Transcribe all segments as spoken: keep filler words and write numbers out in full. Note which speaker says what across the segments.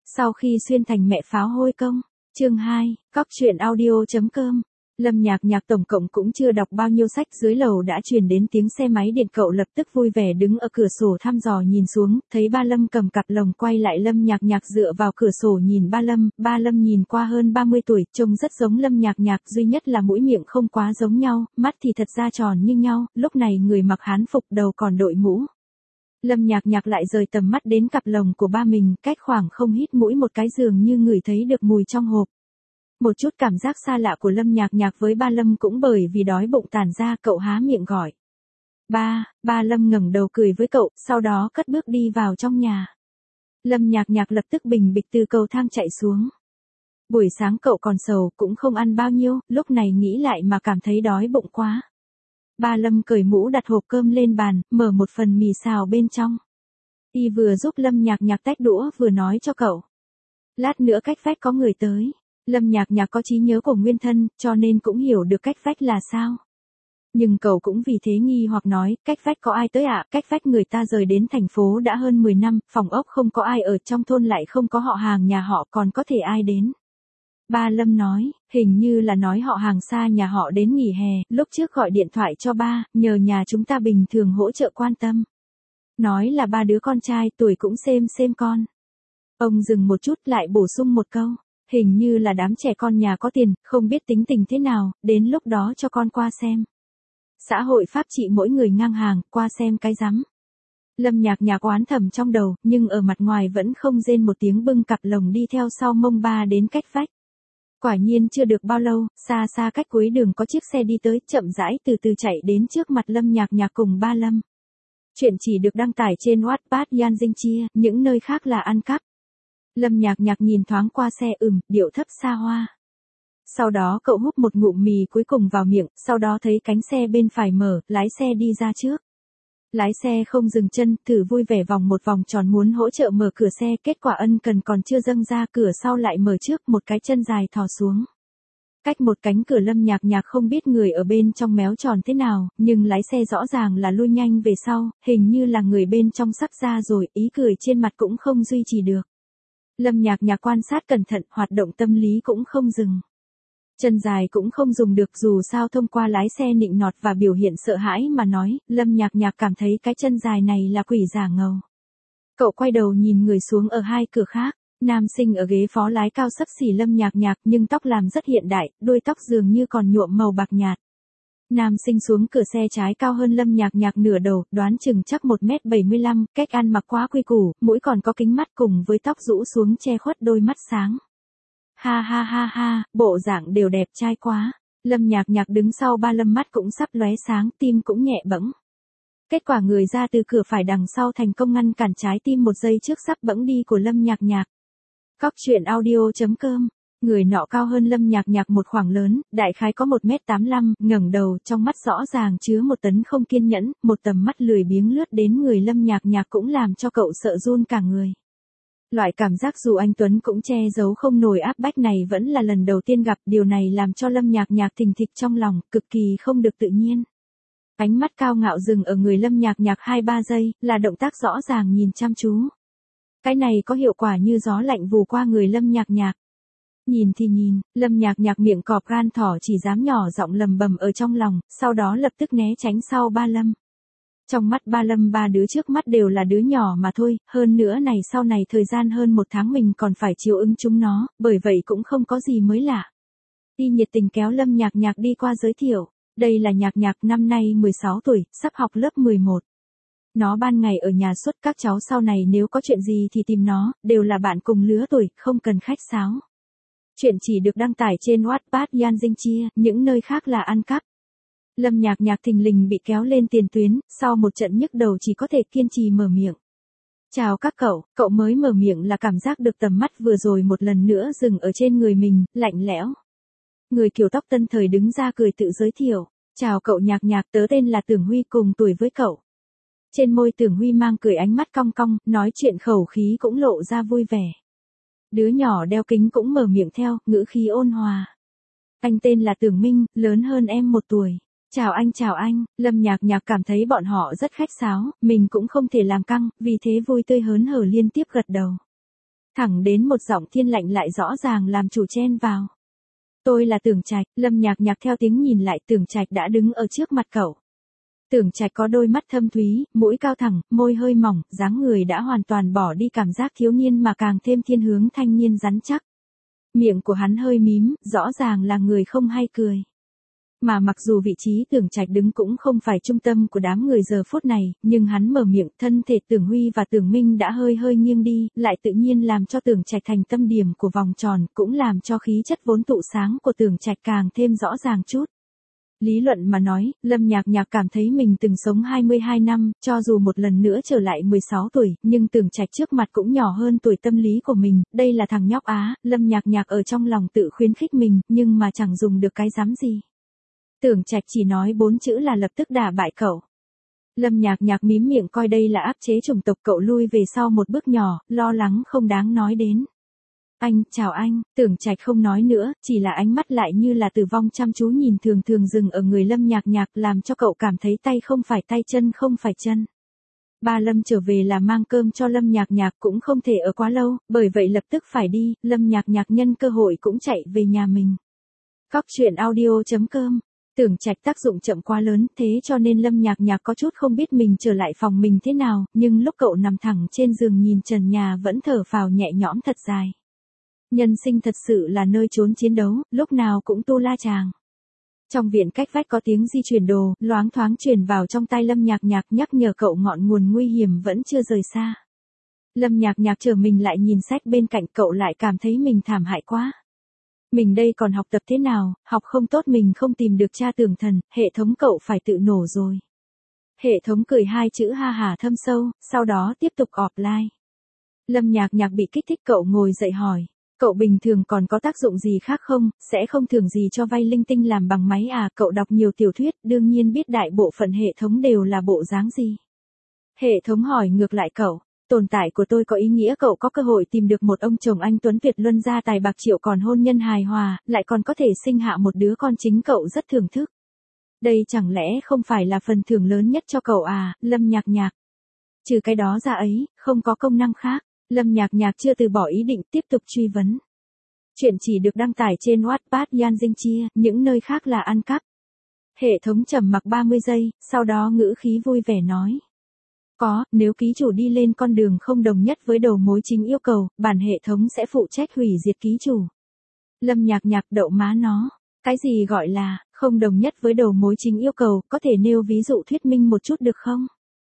Speaker 1: Sau khi xuyên thành mẹ pháo hôi công, chương hai, cóc truyện audio chấm com. Lâm Nhạc Nhạc tổng cộng cũng chưa đọc bao nhiêu sách, dưới lầu đã truyền đến tiếng xe máy điện, cậu lập tức vui vẻ đứng ở cửa sổ thăm dò nhìn xuống, thấy ba Lâm cầm cặp lồng quay lại. Lâm Nhạc Nhạc dựa vào cửa sổ nhìn ba Lâm, ba Lâm nhìn qua hơn ba mươi tuổi, trông rất giống Lâm Nhạc Nhạc, duy nhất là mũi miệng không quá giống nhau, mắt thì thật ra tròn như nhau, lúc này người mặc hán phục, đầu còn đội mũ. Lâm Nhạc Nhạc lại rời tầm mắt đến cặp lồng của ba mình, cách khoảng không hít mũi một cái dường như ngửi thấy được mùi trong hộp. Một chút cảm giác xa lạ của Lâm Nhạc Nhạc với ba Lâm cũng bởi vì đói bụng tản ra, cậu há miệng gọi. Ba, ba Lâm ngẩng đầu cười với cậu, sau đó cất bước đi vào trong nhà. Lâm Nhạc Nhạc lập tức bình bịch từ cầu thang chạy xuống. Buổi sáng cậu còn sầu, cũng không ăn bao nhiêu, lúc này nghĩ lại mà cảm thấy đói bụng quá. Ba Lâm cởi mũ đặt hộp cơm lên bàn, mở một phần mì xào bên trong. Y vừa giúp Lâm Nhạc Nhạc tách đũa vừa nói cho cậu. Lát nữa cách vách có người tới. Lâm Nhạc Nhạc có trí nhớ của nguyên thân, cho nên cũng hiểu được cách vách là sao. Nhưng cậu cũng vì thế nghi hoặc nói, cách vách có ai tới ạ? À? Cách vách người ta rời đến thành phố đã hơn mười năm, phòng ốc không có ai ở, trong thôn lại không có họ hàng nhà họ, còn có thể ai đến? Ba Lâm nói, hình như là nói họ hàng xa nhà họ đến nghỉ hè, lúc trước gọi điện thoại cho ba, nhờ nhà chúng ta bình thường hỗ trợ quan tâm. Nói là ba đứa con trai, tuổi cũng xem xem con. Ông dừng một chút lại bổ sung một câu, hình như là đám trẻ con nhà có tiền, không biết tính tình thế nào, đến lúc đó cho con qua xem. Xã hội pháp trị mỗi người ngang hàng, qua xem cái rắm. Lâm Nhạc Nhạc oán thầm trong đầu, nhưng ở mặt ngoài vẫn không rên một tiếng, bưng cặp lồng đi theo sau mông ba đến cách vách. Quả nhiên chưa được bao lâu, xa xa cách cuối đường có chiếc xe đi tới, chậm rãi từ từ chạy đến trước mặt Lâm Nhạc Nhạc cùng ba Lâm. Chuyện chỉ được đăng tải trên Wattpad Yan Dinh Chia, những nơi khác là ăn cắp. Lâm Nhạc Nhạc nhìn thoáng qua xe, ừm, điệu thấp xa hoa. Sau đó cậu húp một ngụm mì cuối cùng vào miệng, sau đó thấy cánh xe bên phải mở, lái xe đi ra trước. Lái xe không dừng chân, thử vui vẻ vòng một vòng tròn muốn hỗ trợ mở cửa xe, kết quả ân cần còn chưa dâng ra, cửa sau lại mở trước, một cái chân dài thò xuống. Cách một cánh cửa Lâm Nhạc Nhạc không biết người ở bên trong méo tròn thế nào, nhưng lái xe rõ ràng là lui nhanh về sau, hình như là người bên trong sắp ra rồi, ý cười trên mặt cũng không duy trì được. Lâm Nhạc Nhạc quan sát cẩn thận, hoạt động tâm lý cũng không dừng. Chân dài cũng không dùng được, dù sao thông qua lái xe nịnh nọt và biểu hiện sợ hãi mà nói, Lâm Nhạc Nhạc cảm thấy cái chân dài này là quỷ giả ngầu. Cậu quay đầu nhìn người xuống ở hai cửa khác, nam sinh ở ghế phó lái cao xấp xỉ Lâm Nhạc Nhạc nhưng tóc làm rất hiện đại, đuôi tóc dường như còn nhuộm màu bạc nhạt. Nam sinh xuống cửa xe trái cao hơn Lâm Nhạc Nhạc nửa đầu, đoán chừng chắc một mét bảy mươi lăm, cách ăn mặc quá quy củ, mũi còn có kính mắt cùng với tóc rũ xuống che khuất đôi mắt sáng. Ha ha ha ha, bộ dạng đều đẹp trai quá. Lâm Nhạc Nhạc đứng sau ba Lâm, mắt cũng sắp lóe sáng, tim cũng nhẹ bẫng. Kết quả người ra từ cửa phải đằng sau thành công ngăn cản trái tim một giây trước sắp bẫng đi của Lâm Nhạc Nhạc. Cóc truyện audio chấm com. Người nọ cao hơn Lâm Nhạc Nhạc một khoảng lớn, đại khái có một mét tám mươi lăm, ngẩng đầu, trong mắt rõ ràng chứa một tấn không kiên nhẫn, một tầm mắt lười biếng lướt đến người Lâm Nhạc Nhạc cũng làm cho cậu sợ run cả người. Loại cảm giác dù anh Tuấn cũng che giấu không nổi áp bách này vẫn là lần đầu tiên gặp, điều này làm cho Lâm Nhạc Nhạc thình thịch trong lòng, cực kỳ không được tự nhiên. Ánh mắt cao ngạo dừng ở người Lâm Nhạc Nhạc hai ba giây, là động tác rõ ràng nhìn chăm chú. Cái này có hiệu quả như gió lạnh vù qua người Lâm Nhạc Nhạc. Nhìn thì nhìn, Lâm Nhạc Nhạc miệng cọp gan thỏ chỉ dám nhỏ giọng lầm bầm ở trong lòng, sau đó lập tức né tránh sau ba Lâm. Trong mắt ba Lâm, ba đứa trước mắt đều là đứa nhỏ mà thôi, hơn nữa này sau này thời gian hơn một tháng mình còn phải chiều ứng chúng nó, bởi vậy cũng không có gì mới lạ. Y nhiệt tình kéo Lâm Nhạc Nhạc đi qua giới thiệu, đây là Nhạc Nhạc, năm nay mười sáu tuổi, sắp học lớp mười một. Nó ban ngày ở nhà suốt, các cháu sau này nếu có chuyện gì thì tìm nó, đều là bạn cùng lứa tuổi, không cần khách sáo. Chuyện chỉ được đăng tải trên Wattpad Yan Dinh Chia, những nơi khác là ăn cắp. Lâm Nhạc Nhạc thình lình bị kéo lên tiền tuyến, sau một trận nhức đầu chỉ có thể kiên trì mở miệng. Chào các cậu, cậu mới mở miệng là cảm giác được tầm mắt vừa rồi một lần nữa dừng ở trên người mình, lạnh lẽo. Người kiểu tóc tân thời đứng ra cười tự giới thiệu. Chào cậu Nhạc Nhạc, tớ tên là Tưởng Huy, cùng tuổi với cậu. Trên môi Tưởng Huy mang cười, ánh mắt cong cong, nói chuyện khẩu khí cũng lộ ra vui vẻ. Đứa nhỏ đeo kính cũng mở miệng theo, ngữ khí ôn hòa. Anh tên là Tưởng Minh, lớn hơn em một tuổi. Chào anh, chào anh. Lâm Nhạc Nhạc cảm thấy bọn họ rất khách sáo, mình cũng không thể làm căng, vì thế vui tươi hớn hở liên tiếp gật đầu. Thẳng đến một giọng thiên lạnh lại rõ ràng làm chủ chen vào. Tôi là Tưởng Trạch. Lâm Nhạc Nhạc theo tiếng nhìn lại, Tưởng Trạch đã đứng ở trước mặt cậu. Tưởng Trạch có đôi mắt thâm thúy, mũi cao thẳng, môi hơi mỏng, dáng người đã hoàn toàn bỏ đi cảm giác thiếu niên mà càng thêm thiên hướng thanh niên rắn chắc. Miệng của hắn hơi mím, rõ ràng là người không hay cười. Mà mặc dù vị trí Tưởng Trạch đứng cũng không phải trung tâm của đám người giờ phút này, nhưng hắn mở miệng, thân thể Tưởng Huy và Tưởng Minh đã hơi hơi nghiêng đi, lại tự nhiên làm cho Tưởng Trạch thành tâm điểm của vòng tròn, cũng làm cho khí chất vốn tụ sáng của Tưởng Trạch càng thêm rõ ràng chút. Lý luận mà nói, Lâm Nhạc Nhạc cảm thấy mình từng sống hai mươi hai năm, cho dù một lần nữa trở lại mười sáu tuổi, nhưng Tưởng Trạch trước mặt cũng nhỏ hơn tuổi tâm lý của mình, đây là thằng nhóc Á, Lâm Nhạc Nhạc ở trong lòng tự khuyến khích mình, nhưng mà chẳng dùng được cái dám gì. Tưởng Trạch chỉ nói bốn chữ là lập tức đả bại cậu. Lâm Nhạc Nhạc mím miệng coi đây là áp chế chủng tộc, cậu lui về sau một bước nhỏ, lo lắng không đáng nói đến. Anh, chào anh, Tưởng Trạch không nói nữa, chỉ là ánh mắt lại như là tử vong chăm chú nhìn thường thường dừng ở người Lâm Nhạc Nhạc, làm cho cậu cảm thấy tay không phải tay, chân không phải chân. Ba Lâm trở về là mang cơm cho Lâm Nhạc Nhạc, cũng không thể ở quá lâu, bởi vậy lập tức phải đi, Lâm Nhạc Nhạc nhân cơ hội cũng chạy về nhà mình. Cóc truyện audio chấm com. Tưởng Trạch tác dụng chậm quá lớn, thế cho nên Lâm Nhạc Nhạc có chút không biết mình trở lại phòng mình thế nào, nhưng lúc cậu nằm thẳng trên giường nhìn trần nhà vẫn thở phào nhẹ nhõm thật dài. Nhân sinh thật sự là nơi trốn chiến đấu, lúc nào cũng tu la chàng. Trong viện cách vách có tiếng di chuyển đồ, loáng thoáng truyền vào trong tai Lâm Nhạc Nhạc, nhắc nhở cậu ngọn nguồn nguy hiểm vẫn chưa rời xa. Lâm Nhạc Nhạc trở mình lại nhìn sách bên cạnh, cậu lại cảm thấy mình thảm hại quá. Mình đây còn học tập thế nào, học không tốt mình không tìm được cha Tưởng Thần, hệ thống cậu phải tự nổ rồi. Hệ thống cười hai chữ ha hả thâm sâu, sau đó tiếp tục offline. Lâm Nhạc Nhạc bị kích thích, cậu ngồi dậy hỏi. Cậu bình thường còn có tác dụng gì khác không, sẽ không thường gì cho vay linh tinh làm bằng máy à, cậu đọc nhiều tiểu thuyết, đương nhiên biết đại bộ phận hệ thống đều là bộ dáng gì. Hệ thống hỏi ngược lại cậu, tồn tại của tôi có ý nghĩa cậu có cơ hội tìm được một ông chồng anh tuấn tuyệt luân gia tài bạc triệu, còn hôn nhân hài hòa, lại còn có thể sinh hạ một đứa con chính cậu rất thưởng thức. Đây chẳng lẽ không phải là phần thưởng lớn nhất cho cậu à, Lâm Nhạc Nhạc. Trừ cái đó ra ấy, không có công năng khác. Lâm Nhạc Nhạc chưa từ bỏ ý định tiếp tục truy vấn. Chuyện chỉ được đăng tải trên Wattpad Yan Dinh Chia, những nơi khác là ăn cắp. Hệ thống trầm mặc ba mươi giây, sau đó ngữ khí vui vẻ nói. Có, nếu ký chủ đi lên con đường không đồng nhất với đầu mối chính yêu cầu, bản hệ thống sẽ phụ trách hủy diệt ký chủ. Lâm Nhạc Nhạc đậu má nó. Cái gì gọi là, không đồng nhất với đầu mối chính yêu cầu, có thể nêu ví dụ thuyết minh một chút được không?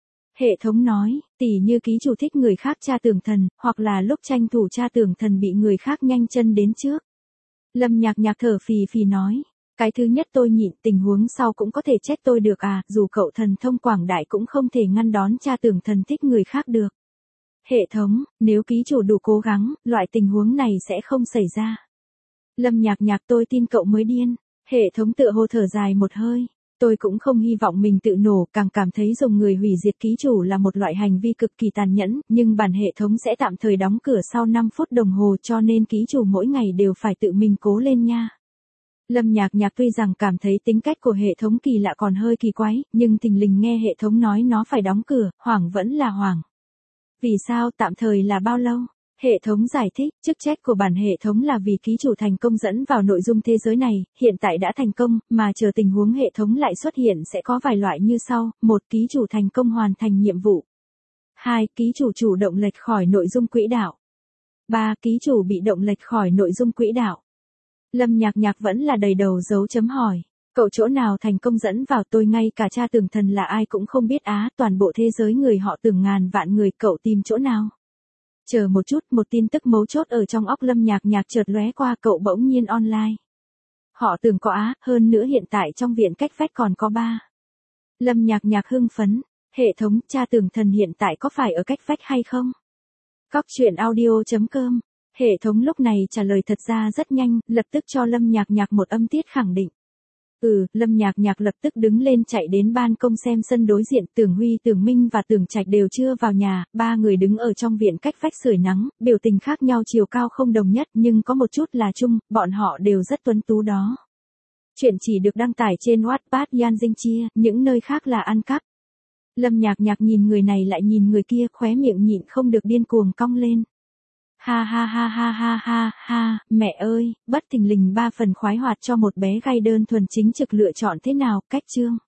Speaker 1: Hệ thống nói, tỉ như ký chủ thích người khác tra Tưởng Thần, hoặc là lúc tranh thủ tra Tưởng Thần bị người khác nhanh chân đến trước. Lâm Nhạc Nhạc thở phì phì nói, cái thứ nhất tôi nhịn, tình huống sau cũng có thể trách tôi được à, dù cậu thần thông quảng đại cũng không thể ngăn đón tra Tưởng Thần thích người khác được. Hệ thống, nếu ký chủ đủ cố gắng, loại tình huống này sẽ không xảy ra. Lâm Nhạc Nhạc tôi tin cậu mới điên. Hệ thống tựa hồ thở dài một hơi. Tôi cũng không hy vọng mình tự nổ, càng cảm thấy dùng người hủy diệt ký chủ là một loại hành vi cực kỳ tàn nhẫn, nhưng bản hệ thống sẽ tạm thời đóng cửa sau năm phút đồng hồ, cho nên ký chủ mỗi ngày đều phải tự mình cố lên nha. Lâm Nhạc Nhạc tuy rằng cảm thấy tính cách của hệ thống kỳ lạ còn hơi kỳ quái, nhưng thình lình nghe hệ thống nói nó phải đóng cửa, hoảng vẫn là hoảng. Vì sao tạm thời là bao lâu? Hệ thống giải thích, chức trách của bản hệ thống là vì ký chủ thành công dẫn vào nội dung thế giới này, hiện tại đã thành công, mà chờ tình huống hệ thống lại xuất hiện sẽ có vài loại như sau. Một, ký chủ thành công hoàn thành nhiệm vụ. Hai, ký chủ chủ động lệch khỏi nội dung quỹ đạo. Ba, ký chủ bị động lệch khỏi nội dung quỹ đạo. Lâm Nhạc Nhạc vẫn là đầy đầu dấu chấm hỏi. Cậu chỗ nào thành công dẫn vào, tôi ngay cả cha Tưởng Thần là ai cũng không biết á, toàn bộ thế giới người họ Tưởng ngàn vạn người, cậu tìm chỗ nào? Chờ một chút, một tin tức mấu chốt ở trong óc Lâm Nhạc Nhạc chợt lóe qua, cậu bỗng nhiên online. Họ Tưởng có á, hơn nữa hiện tại trong viện cách vách còn có ba. Lâm Nhạc Nhạc hưng phấn, hệ thống, cha Tưởng Thần hiện tại có phải ở cách vách hay không? Cóc truyện audio chấm com. Hệ thống lúc này trả lời thật ra rất nhanh, lập tức cho Lâm Nhạc Nhạc một âm tiết khẳng định. Ừ, Lâm Nhạc Nhạc lập tức đứng lên chạy đến ban công xem sân đối diện, Tưởng Huy, Tưởng Minh và Tưởng Trạch đều chưa vào nhà, ba người đứng ở trong viện cách vách sưởi nắng, biểu tình khác nhau, chiều cao không đồng nhất, nhưng có một chút là chung, bọn họ đều rất tuấn tú đó. Chuyện chỉ được đăng tải trên Wattpad Yan Dinh Chia, những nơi khác là ăn cắp. Lâm Nhạc Nhạc nhìn người này lại nhìn người kia, khóe miệng nhịn không được điên cuồng cong lên. Ha ha ha ha ha ha ha, mẹ ơi, bất thình lình ba phần khoái hoạt cho một bé gay đơn thuần chính trực lựa chọn thế nào, cách chương.